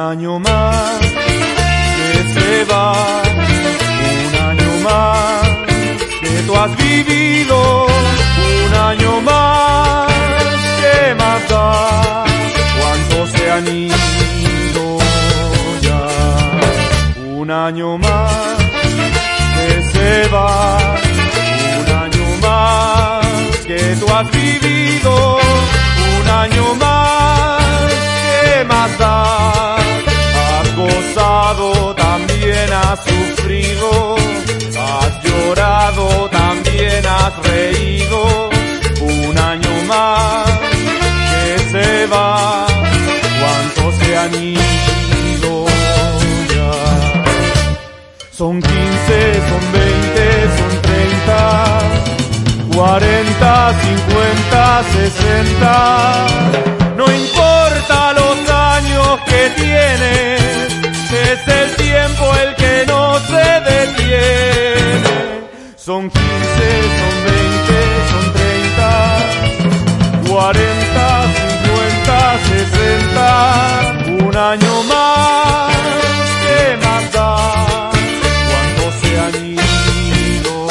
año más que se va, un año más que tú has vivido, un año más que más da, cuántos se han ido ya, un año más que se va, un año más que tú has vivido, un año más que más da, has gozado, también has sufrido, has llorado, también has reído, un año más que se va, cuántos se han ido ya. Son 15, son 20, son 30, 40, 50, 60, no importa los años que tienes, es el tiempo el que no se detiene. Son 15, son 20, son 30, 40, 50, 60, un año más que más da, cuántos se han ido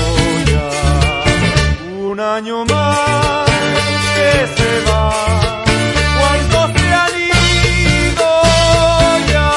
ya, un año más que se va, cuántos se han ido ya.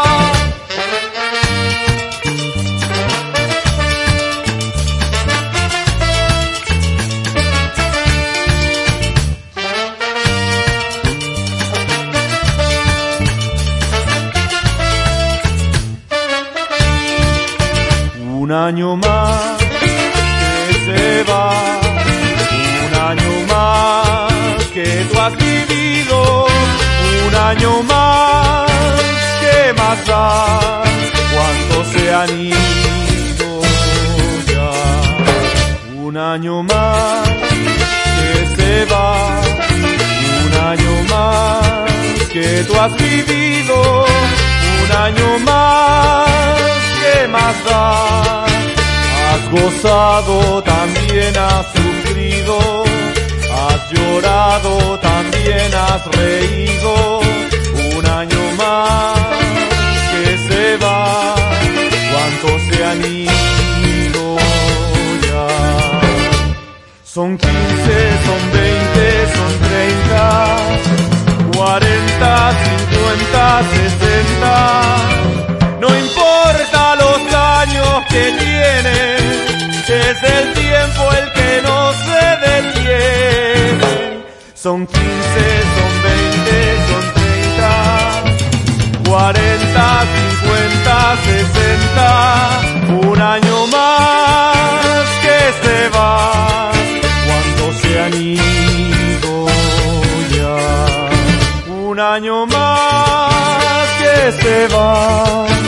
Un año más que se va, un año más que tú has vivido, un año más que más da, cuántos se han ido ya, un año más que se va, un año más que tú has vivido, un año más que más da, has gozado, también has sufrido, has llorado, también has reído, un año más que se va, cuántos se han ido ya. Son 15, son 20, son 30, 40, 50, 60, no importa los años que tienes, es el tiempo el que no se detiene. Son 15, son 20, son 30, 40, 50, 60, un año más que se va, cuántos se han ido ya, un año más que se va.